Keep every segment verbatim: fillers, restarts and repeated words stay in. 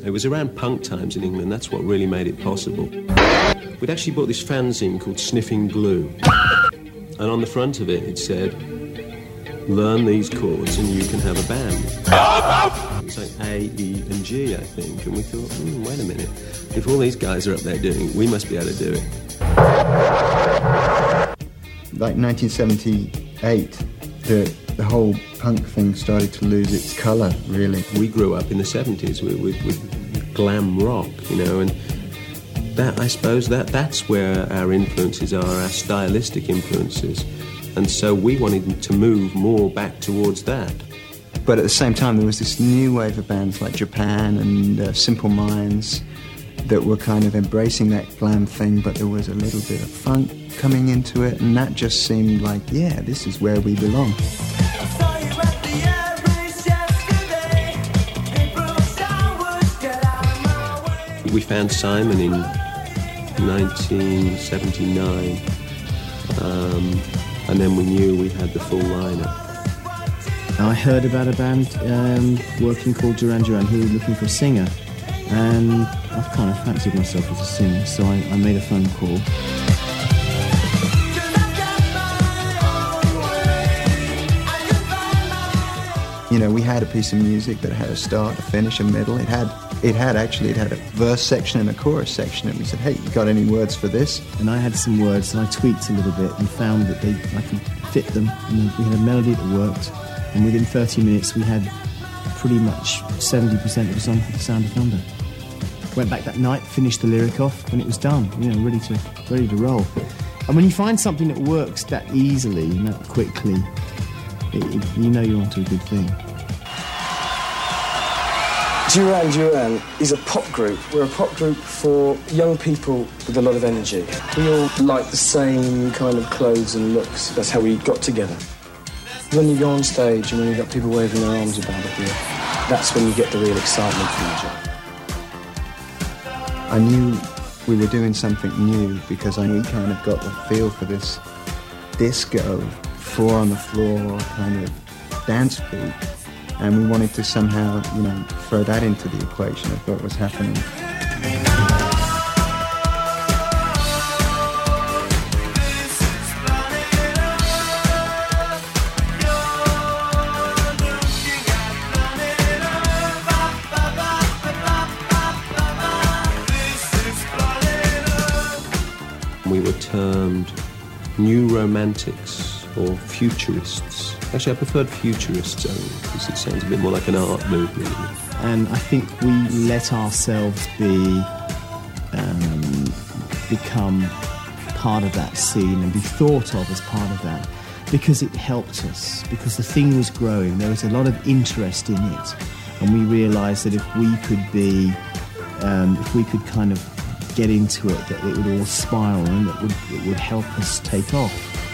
It was around punk times in England. That's what really made it possible. We'd actually bought this fanzine called Sniffing Glue. And on the front of it, it said, learn these chords and you can have a band. It was like A, E, and G, I think. And we thought, hmm, wait a minute. If all these guys are up there doing it, we must be able to do it. Like nineteen seventy-eight, the, the whole punk thing started to lose its colour, really. We grew up in the seventies with, with, with glam rock, you know, and that, I suppose, that that's where our influences are, our stylistic influences. And so we wanted to move more back towards that. But at the same time, there was this new wave of bands like Japan and uh, Simple Minds that were kind of embracing that glam thing, but there was a little bit of funk coming into it, and that just seemed like, yeah, this is where we belong. We found Simon in nineteen seventy-nine, um, and then we knew we had the full lineup. I heard about a band um, working called Duran Duran who were looking for a singer, and I've kind of fancied myself as a singer, so I, I made a phone call. You know, we had a piece of music that had a start, a finish, a middle. It had, it had actually, it had a verse section and a chorus section. And we said, hey, you got any words for this? And I had some words, and I tweaked a little bit and found that they, I could fit them. And we had a melody that worked. And within thirty minutes, we had pretty much seventy percent of the song called The Sound of Thunder. Went back that night, finished the lyric off, and it was done. You know, ready to, ready to roll. And when you find something that works that easily and that quickly, It, it, you know you're onto a good thing. Duran Duran is a pop group. We're a pop group for young people with a lot of energy. We all like the same kind of clothes and looks. That's how we got together. When you go on stage and when you've got people waving their arms about at you, that's when you get the real excitement from the job. I knew we were doing something new because I we kind of got the feel for this disco, four on the floor kind of dance beat, and we wanted to somehow, you know, throw that into the equation of what was happening. We were termed new romantics or futurists. Actually, I preferred futurists only because it sounds a bit more like an art movement. And I think we let ourselves be, um, become part of that scene and be thought of as part of that because it helped us, because the thing was growing. There was a lot of interest in it, and we realised that if we could be, um, if we could kind of get into it, that it would all spiral and it would, it would help us take off.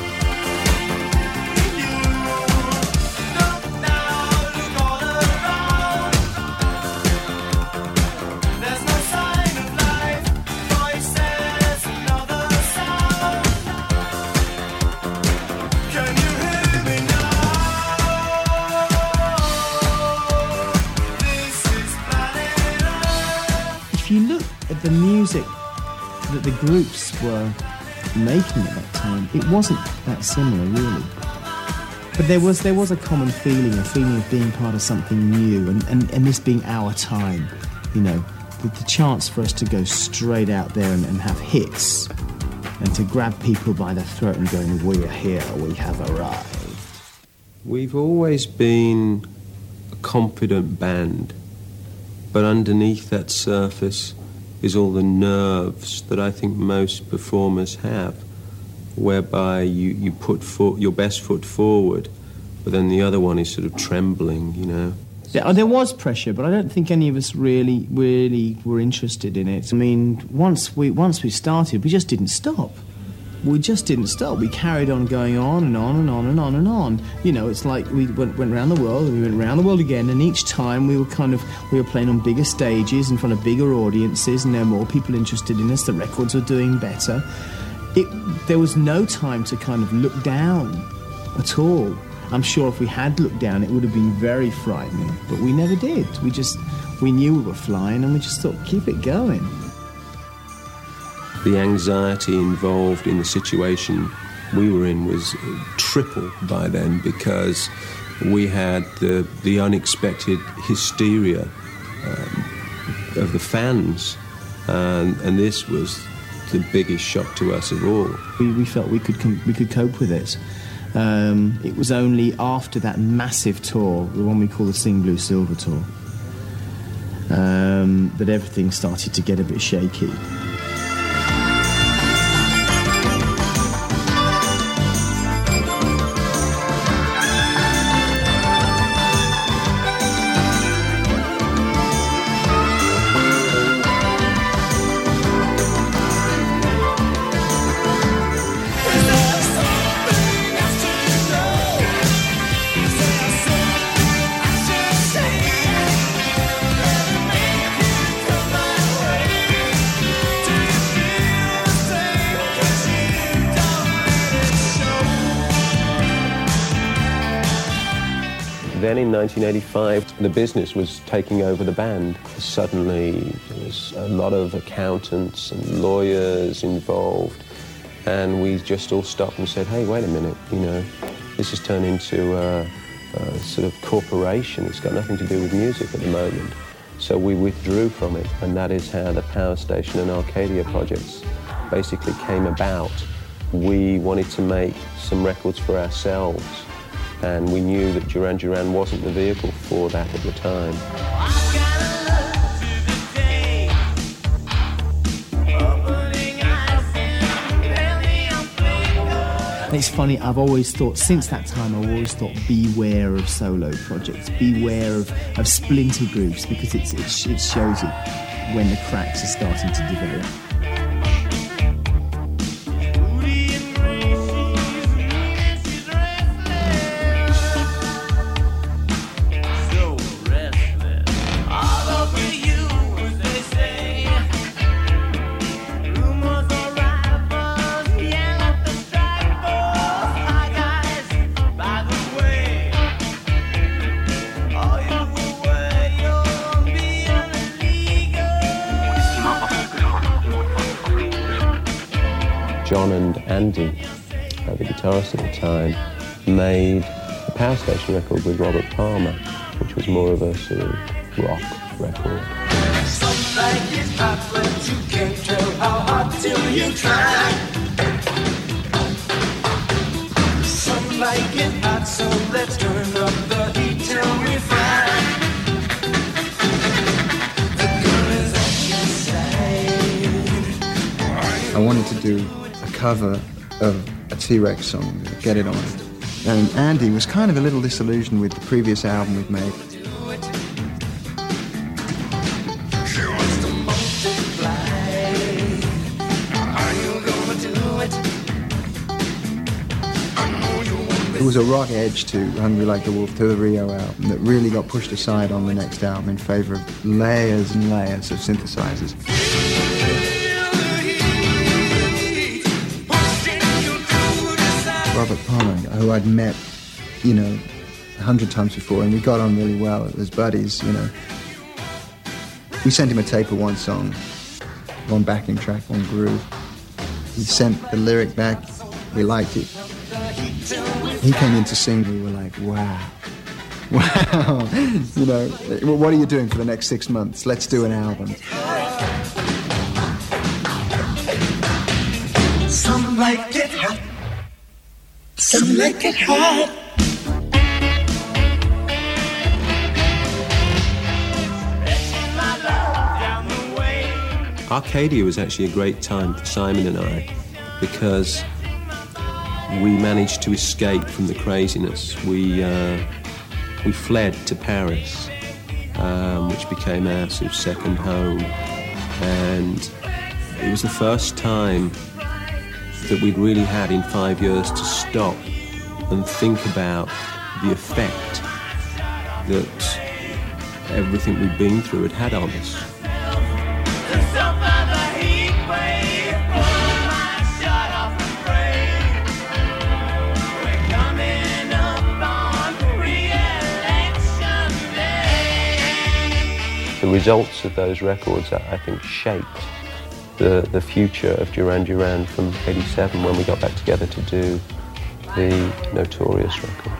If you look at the music that the groups were making at that time, it wasn't that similar, really. But there was there was a common feeling, a feeling of being part of something new, and, and, and this being our time, you know, the, the chance for us to go straight out there and, and have hits, and to grab people by the throat and going, we're here, we have arrived. We've always been a confident band, but underneath that surface is all the nerves that I think most performers have, whereby you, you put fo- your best foot forward, but then the other one is sort of trembling, you know. Yeah, there was pressure, but I don't think any of us really, really were interested in it. I mean, once we once we started, we just didn't stop. We just didn't stop. We carried on going on and on and on and on and on. You know, it's like we went, went around the world and we went around the world again, and each time we were kind of, we were playing on bigger stages in front of bigger audiences, and there were more people interested in us. The records were doing better. It, there was no time to kind of look down at all. I'm sure if we had looked down, it would have been very frightening, but we never did. We just, we knew we were flying, and we just thought, keep it going. The anxiety involved in the situation we were in was triple by then, because we had the, the unexpected hysteria um, of the fans, and, and this was the biggest shock to us of all. We, we felt we could com- we could cope with it. Um, it was only after that massive tour, the one we call the Sing Blue Silver tour, um, that everything started to get a bit shaky. Then in nineteen eighty-five, the business was taking over the band. Suddenly, there was a lot of accountants and lawyers involved, and we just all stopped and said, hey, wait a minute, you know, this has turned into a, a sort of corporation. It's got nothing to do with music at the moment. So we withdrew from it, and that is how the Power Station and Arcadia projects basically came about. We wanted to make some records for ourselves, and we knew that Duran Duran wasn't the vehicle for that at the time. And it's funny, I've always thought, since that time, I've always thought, beware of solo projects, beware of, of splinter groups, because it's, it, it shows you when the cracks are starting to develop. John and Andy, uh, the guitarist at the time, made a Power Station record with Robert Palmer, which was more of a sort of rock record. Some like it hot, but you can't tell how hot till you try. Some like it hot, so let's turn up the heat till we fry. The girl is at your side. I wanted to do a cover of a T-Rex song, Get It On. And Andy was kind of a little disillusioned with the previous album we'd made. She wants to multiply. Are you gonna do it? I know you want me. There was a rock edge to Hungry Like the Wolf, to the Rio album, that really got pushed aside on the next album in favour of layers and layers of synthesizers. Robert Palmer, who I'd met, you know, a hundred times before, and we got on really well as buddies, you know. We sent him a tape of one song, one backing track, one groove. He sent the lyric back, we liked it. He came in to sing, we were like, wow, wow, you know, what are you doing for the next six months? Let's do an album. Some like it hot. Some like it hot. Arcadia was actually a great time for Simon and I, because we managed to escape from the craziness. We uh, we fled to Paris, um, which became our sort of second home, and it was the first time that we'd really had in five years to stop and think about the effect that everything we'd been through had had on us. the results of those records, I think, shaped the, the future of Duran Duran from eighty-seven when we got back together to do the Notorious record.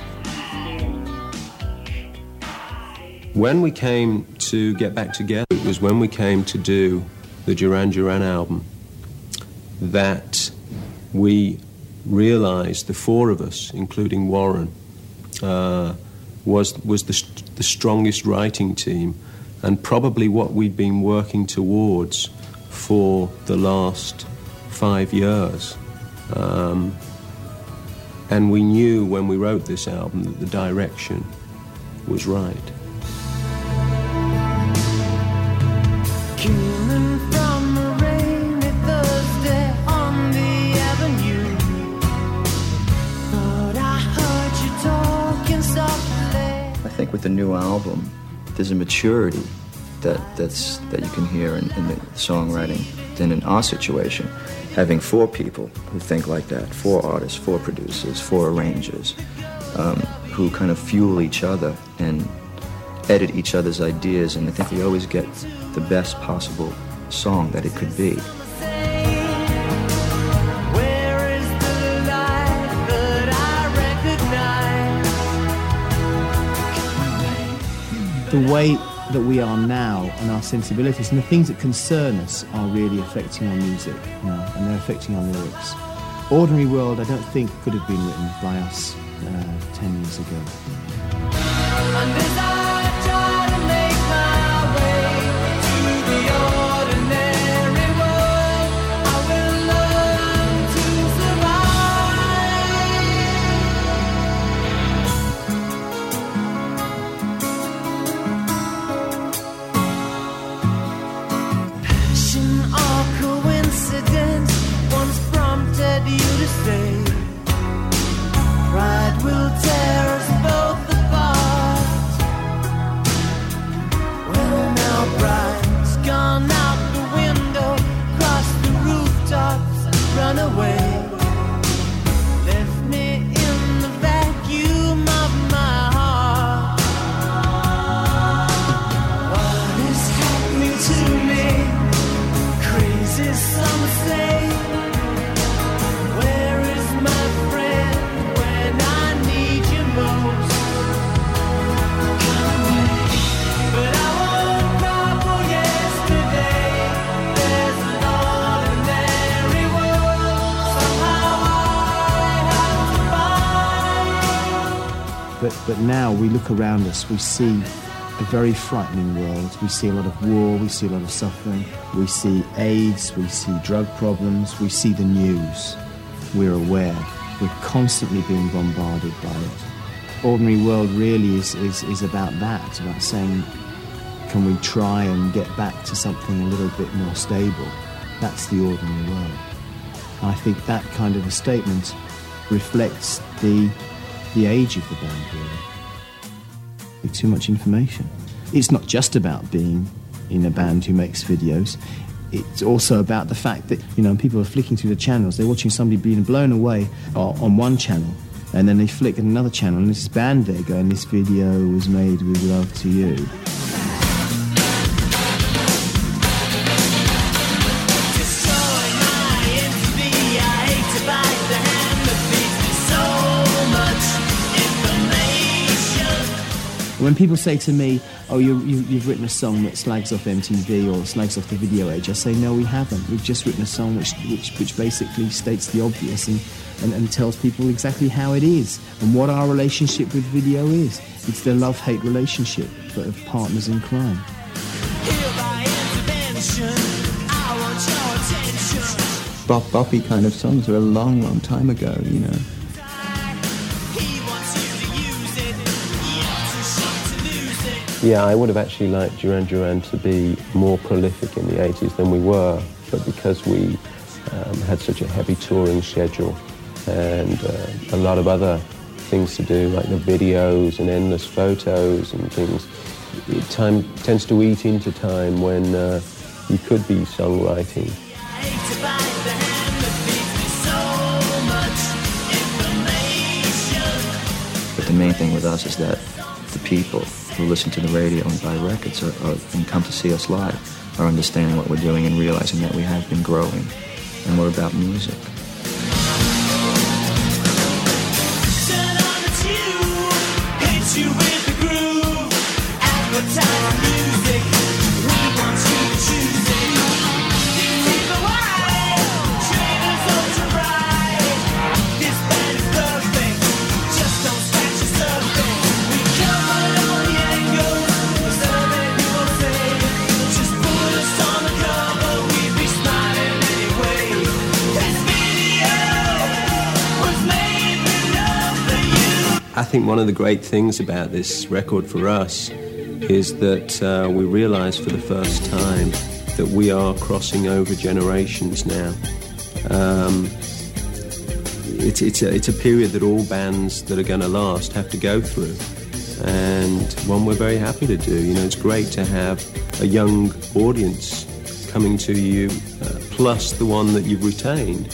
When we came to get back together, it was when we came to do the Duran Duran album that we realized, the four of us, including Warren, uh, was was the, the strongest writing team, and probably what we'd been working towards for the last five years. Um, and we knew when we wrote this album that the direction was right. Coming from a rainy Thursday on the avenue, thought I heard you talking softly. I think with the new album, there's a maturity that that's that you can hear in, in the songwriting than in our situation. Having four people who think like that, four artists, four producers, four arrangers, um, who kind of fuel each other and edit each other's ideas, and I think we always get the best possible song that it could be. Where is the light that I recognize? The way that we are now and our sensibilities and the things that concern us are really affecting our music, you know, and they're affecting our lyrics. Ordinary World, I don't think, could have been written by us uh, ten years ago. And as I try to make my way to the ordinary world, I will learn to survive. Passion or coincidence once prompted you to say, pride will tear us both apart. Well, now pride's gone out the window, crossed the rooftops, run away. Left me in the vacuum of my heart. What is happening to me? Crazy, some say. Where is my friend when I need you most? But I won't cry for yesterday. There's an ordinary world. Somehow I have to find. But, but now we look around us, we see a very frightening world. We see a lot of war, we see a lot of suffering, we see AIDS, we see drug problems, we see the news. We're aware. We're constantly being bombarded by it. Ordinary World really is, is, is about that. It's about saying, can we try and get back to something a little bit more stable? That's the ordinary world. And I think that kind of a statement reflects the, the age of the band, really. Too much information. It's not just about being in a band who makes videos. It's also about the fact that, you know, people are flicking through the channels. They're watching somebody being blown away on one channel, and then they flick at another channel, and there's this band there going, this video was made with love to you. When people say to me, oh, you, you, you've written a song that slags off M T V or slags off the video age, I say, no, we haven't. We've just written a song which which, which basically states the obvious and, and, and tells people exactly how it is and what our relationship with video is. It's the love-hate relationship but of partners in crime. Bop boppy kind of songs were a long, long time ago, you know. Yeah, I would have actually liked Duran Duran to be more prolific in the eighties than we were, but because we um, had such a heavy touring schedule and uh, a lot of other things to do, like the videos and endless photos and things, time tends to eat into time when uh, you could be songwriting. But the main thing with us is that the people people who listen to the radio and buy records are, are, and come to see us live are understanding what we're doing and realizing that we have been growing and we're about music. Turn on the tube, hit you with the groove, advertise music, who wants you to choose it? These people wide, trainers ultra bright, this band is perfect, just don't scratch the surface. We come on all the angles, the survey people say, just put us on the cover, we'd be smiling anyway. This video was made with love for you. I think one of the great things about this record for us is that uh, we realise for the first time that we are crossing over generations now. Um, it's, it's, a, it's a period that all bands that are going to last have to go through, and one we're very happy to do. You know, it's great to have a young audience coming to you, uh, plus the one that you've retained.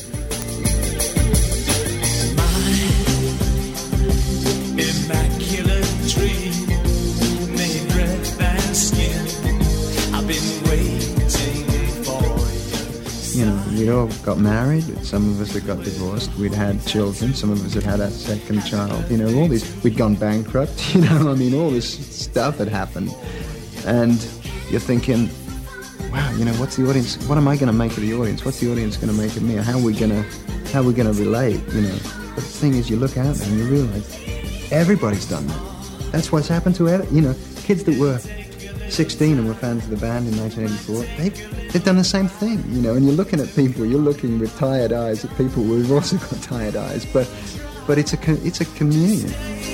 Immaculate tree, made breath and skin. I've been waiting for you. You know, we'd all got married, some of us had got divorced, we'd had children, some of us had had a second child, you know, all this, we'd gone bankrupt, you know, I mean, all this stuff had happened. And you're thinking, wow, you know, what's the audience, what am I going to make of the audience? What's the audience going to make of me? How are we going to, how are we going to relate, you know? But the thing is, you look out there and you realize everybody's done that. That's what's happened to, you know, kids that were sixteen and were fans of the band in nineteen eighty-four, they've, they've done the same thing, you know, and you're looking at people, you're looking with tired eyes at people who've also got tired eyes, but but it's a, it's a communion.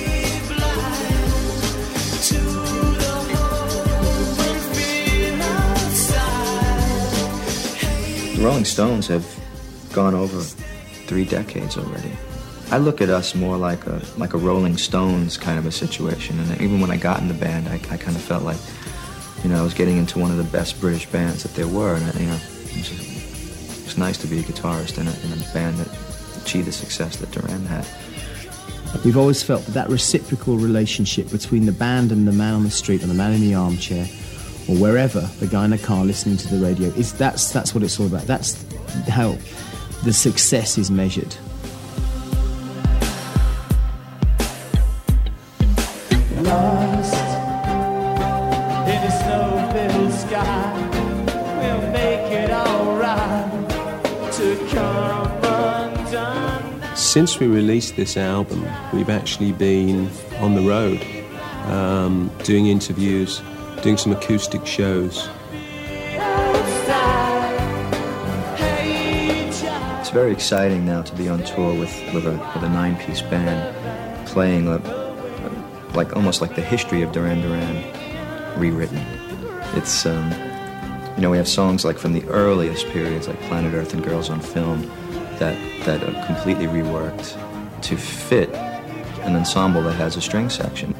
The Rolling Stones have gone over three decades already. I look at us more like a like a Rolling Stones kind of a situation, and even when I got in the band, I, I kind of felt like, you know, I was getting into one of the best British bands that there were, and you know, it was, just, it was nice to be a guitarist in a, in a band that achieved the success that Duran had. We've always felt that that reciprocal relationship between the band and the man on the street or the man in the armchair or wherever, the guy in the car listening to the radio, is that's that's what it's all about. That's how the success is measured. Lost in a snow-filled sky, we'll make it all right to come undone. Since we released this album, we've actually been on the road, um, doing interviews, doing some acoustic shows. It's very exciting now to be on tour with, with a with a nine-piece band, playing a, like almost like the history of Duran Duran rewritten. It's um, you know, we have songs like from the earliest periods, like Planet Earth and Girls on Film, that that are completely reworked to fit an ensemble that has a string section.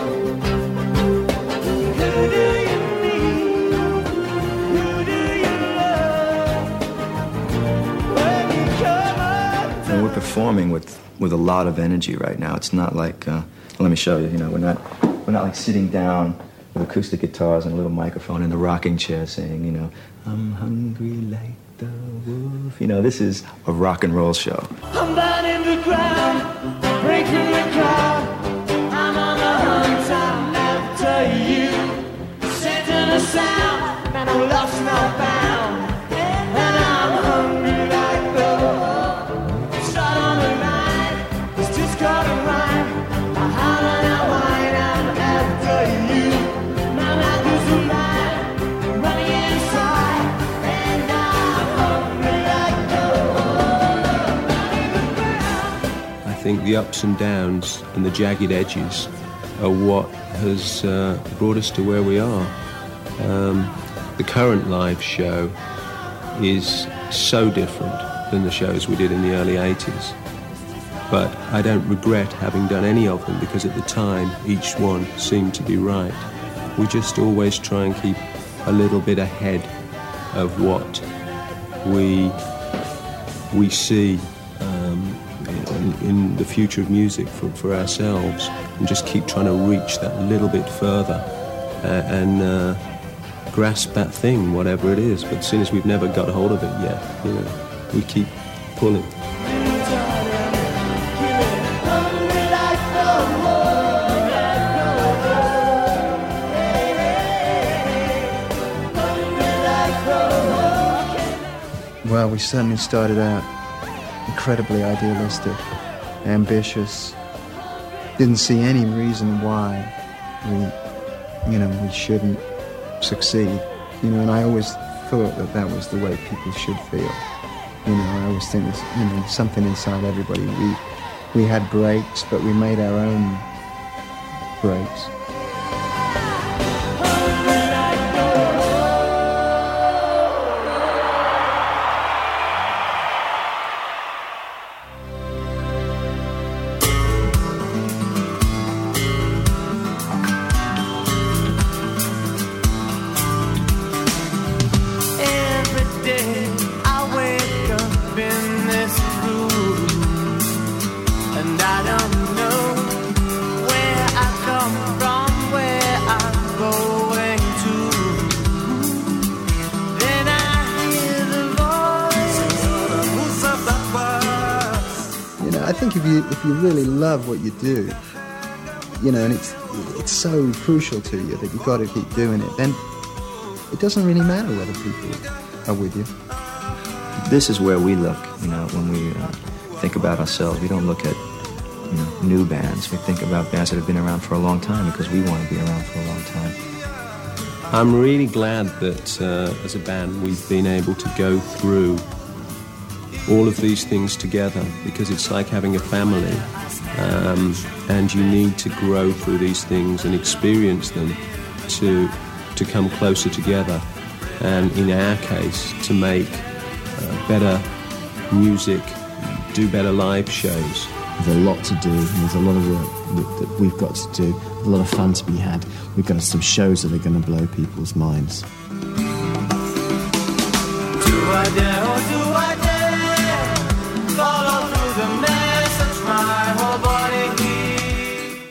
And we're performing with, with a lot of energy right now. It's not like, uh, let me show you, you know, we're not we're not like sitting down with acoustic guitars and a little microphone in the rocking chair saying, you know, I'm hungry like the wolf. You know, this is a rock and roll show. I'm down in the ground, breaking the crowd. I'm on the hunt, I'm after you. Setting a sound, and I'm lost, not bound. And I'm hungry like the wolf. Shot on the line, it's just caught a rhyme. I holler and I whine, I'm after you. My mouth is a line, running inside. And I'm hungry like the wolf. I think the ups and downs and the jagged edges are what has uh, brought us to where we are. Um, the current live show is so different than the shows we did in the early eighties. But I don't regret having done any of them because at the time each one seemed to be right. We just always try and keep a little bit ahead of what we we see um, in, in the future of music for, for ourselves, and just keep trying to reach that little bit further uh, and uh, grasp that thing, whatever it is. But as soon as we've never got hold of it yet, you know, we keep pulling. Well, we certainly started out incredibly idealistic, ambitious, didn't see any reason why we, you know, we shouldn't succeed, you know, and I always thought that that was the way people should feel, you know. I always think there's, you know, something inside everybody. We, we had breaks, but we made our own breaks. If you if you really love what you do, you know, and it's it's so crucial to you that you've got to keep doing it, then it doesn't really matter whether people are with you. This is where we look, you know, when we uh, think about ourselves. We don't look at, you know, new bands. We think about bands that have been around for a long time because we want to be around for a long time. I'm really glad that uh, as a band we've been able to go through all of these things together, because it's like having a family, um, and you need to grow through these things and experience them to to come closer together, and in our case to make uh, better music, do better live shows. There's a lot to do, and there's a lot of work that we've got to do, a lot of fun to be had. We've got some shows that are going to blow people's minds. Do I dare